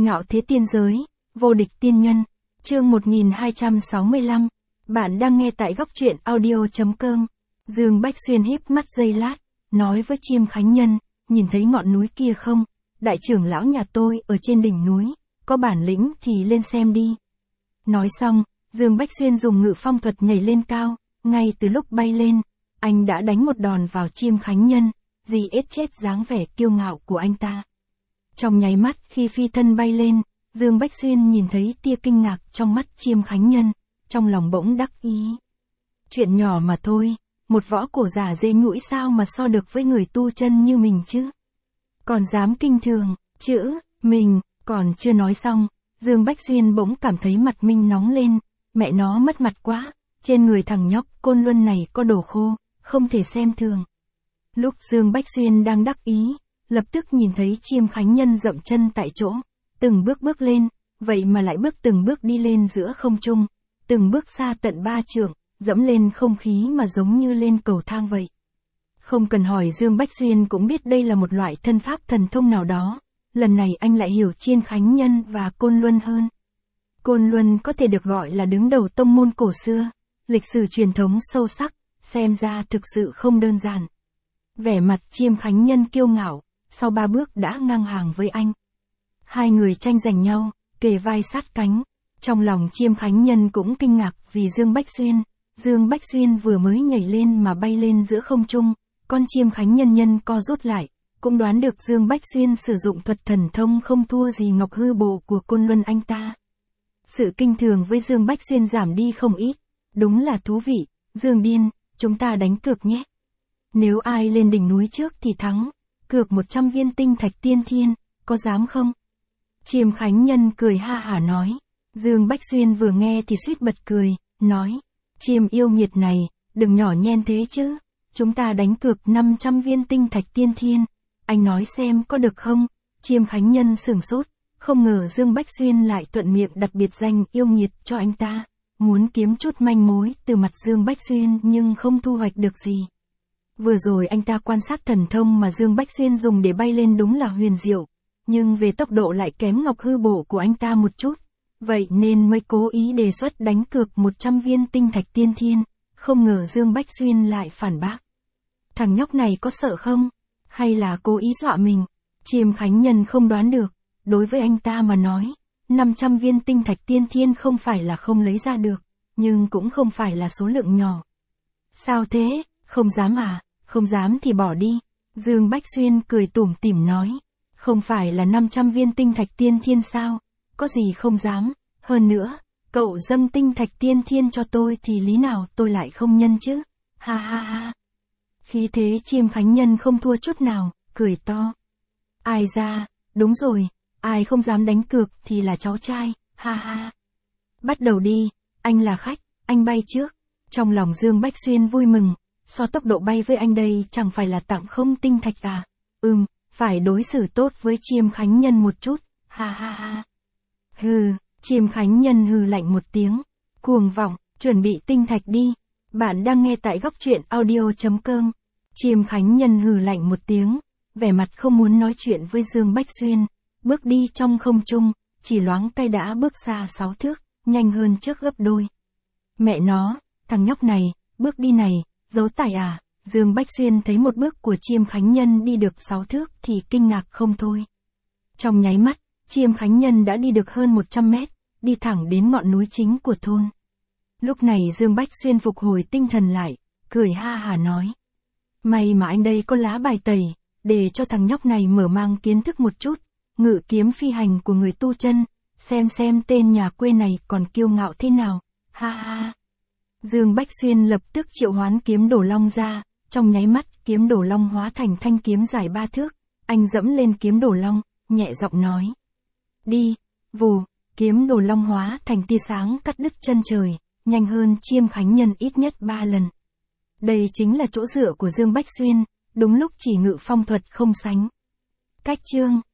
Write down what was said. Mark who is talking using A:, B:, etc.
A: Ngạo thế tiên giới, vô địch tiên nhân, chương 1265. Bạn đang nghe tại góc truyện audio.com. Dương Bách Xuyên híp mắt giây lát, nói với Chiêm Khánh Nhân, nhìn thấy ngọn núi kia không? Đại trưởng lão nhà tôi ở trên đỉnh núi, có bản lĩnh thì lên xem đi. Nói xong, Dương Bách Xuyên dùng ngự phong thuật nhảy lên cao, ngay từ lúc bay lên, anh đã đánh một đòn vào Chiêm Khánh Nhân, dì ết chết dáng vẻ kiêu ngạo của anh ta. Trong nháy mắt khi phi thân bay lên, Dương Bách Xuyên nhìn thấy tia kinh ngạc trong mắt Chiêm Khánh Nhân, trong lòng bỗng đắc ý. Chuyện nhỏ mà thôi, một võ cổ giả dễ ngũi sao mà so được với người tu chân như mình chứ. Còn dám kinh thường, chữ, mình, còn chưa nói xong, Dương Bách Xuyên bỗng cảm thấy mặt mình nóng lên, mẹ nó mất mặt quá, trên người thằng nhóc Côn Luân này có đồ khô, không thể xem thường. Lúc Dương Bách Xuyên đang đắc ý, lập tức nhìn thấy Chiêm Khánh Nhân dậm chân tại chỗ, từng bước bước lên, vậy mà lại bước từng bước đi lên giữa không trung, từng bước xa tận 3 trượng, dẫm lên không khí mà giống như lên cầu thang vậy. Không cần hỏi Dương Bách Xuyên cũng biết đây là một loại thân pháp thần thông nào đó, lần này anh lại hiểu Chiêm Khánh Nhân và Côn Luân hơn. Côn Luân có thể được gọi là đứng đầu tông môn cổ xưa, lịch sử truyền thống sâu sắc, xem ra thực sự không đơn giản. Vẻ mặt Chiêm Khánh Nhân kiêu ngạo, sau 3 bước đã ngang hàng với anh. Hai người tranh giành nhau, kề vai sát cánh. Trong lòng Chiêm Khánh Nhân cũng kinh ngạc vì Dương Bách Xuyên vừa mới nhảy lên mà bay lên giữa không trung, con Chiêm Khánh Nhân co rút lại, cũng đoán được Dương Bách Xuyên sử dụng thuật thần thông không thua gì Ngọc Hư Bộ của Côn Luân anh ta. Sự kinh thường với Dương Bách Xuyên giảm đi không ít, đúng là thú vị. Dương điên, chúng ta đánh cược nhé. Nếu ai lên đỉnh núi trước thì thắng, cược 100 viên tinh thạch tiên thiên, có dám không? Chiêm Khánh Nhân cười ha hả nói. Dương Bách Xuyên vừa nghe thì suýt bật cười, nói, Chiêm yêu nghiệt này, đừng nhỏ nhen thế chứ, chúng ta đánh cược 500 viên tinh thạch tiên thiên, anh nói xem có được không? Chiêm Khánh Nhân sửng sốt, không ngờ Dương Bách Xuyên lại thuận miệng đặt biệt danh yêu nghiệt cho anh ta, muốn kiếm chút manh mối từ mặt Dương Bách Xuyên nhưng không thu hoạch được gì. Vừa rồi anh ta quan sát thần thông mà Dương Bách Xuyên dùng để bay lên đúng là huyền diệu, nhưng về tốc độ lại kém Ngọc Hư Bộ của anh ta một chút, vậy nên mới cố ý đề xuất đánh cược 100 viên tinh thạch tiên thiên, không ngờ Dương Bách Xuyên lại phản bác. Thằng nhóc này có sợ không? Hay là cố ý dọa mình? Chiêm Khánh Nhân không đoán được, đối với anh ta mà nói, 500 viên tinh thạch tiên thiên không phải là không lấy ra được, nhưng cũng không phải là số lượng nhỏ. Sao thế? Không dám à? Không dám thì bỏ đi. Dương Bách Xuyên cười tủm tỉm nói. Không phải là 500 viên tinh thạch tiên thiên sao? Có gì không dám. Hơn nữa, cậu dâng tinh thạch tiên thiên cho tôi thì lý nào tôi lại không nhân chứ? Ha ha ha. Khí thế Chiêm Khánh Nhân không thua chút nào, cười to. Ai ra, đúng rồi, ai không dám đánh cược thì là cháu trai, ha ha. Bắt đầu đi, anh là khách, anh bay trước. Trong lòng Dương Bách Xuyên vui mừng. So tốc độ bay với anh đây chẳng phải là tặng không tinh thạch à? Phải đối xử tốt với Chiêm Khánh Nhân một chút, ha ha ha. Hừ, Chiêm Khánh Nhân hừ lạnh một tiếng, cuồng vọng, chuẩn bị tinh thạch đi. Bạn đang nghe tại góc truyện audio.com. Chiêm Khánh Nhân hừ lạnh một tiếng, vẻ mặt không muốn nói chuyện với Dương Bách Xuyên, bước đi trong không trung, chỉ loáng tay đã bước xa 6 thước, nhanh hơn trước gấp đôi. Mẹ nó, thằng nhóc này, bước đi này, giấu tài à? Dương Bách Xuyên thấy một bước của Chiêm Khánh Nhân đi được 6 thước thì kinh ngạc không thôi. Trong nháy mắt, Chiêm Khánh Nhân đã đi được hơn 100 mét, đi thẳng đến ngọn núi chính của thôn. Lúc này Dương Bách Xuyên phục hồi tinh thần lại, cười ha hả nói. May mà anh đây có lá bài tẩy, để cho thằng nhóc này mở mang kiến thức một chút, ngự kiếm phi hành của người tu chân, xem tên nhà quê này còn kiêu ngạo thế nào, ha ha. Dương Bách Xuyên lập tức triệu hoán kiếm Đồ Long ra, trong nháy mắt kiếm Đồ Long hóa thành thanh kiếm dài 3 thước, anh dẫm lên kiếm Đồ Long, nhẹ giọng nói. Đi, vù, kiếm Đồ Long hóa thành tia sáng cắt đứt chân trời, nhanh hơn Chiêm Khánh Nhân ít nhất 3 lần. Đây chính là chỗ dựa của Dương Bách Xuyên, đúng lúc chỉ ngự phong thuật không sánh. Cách chương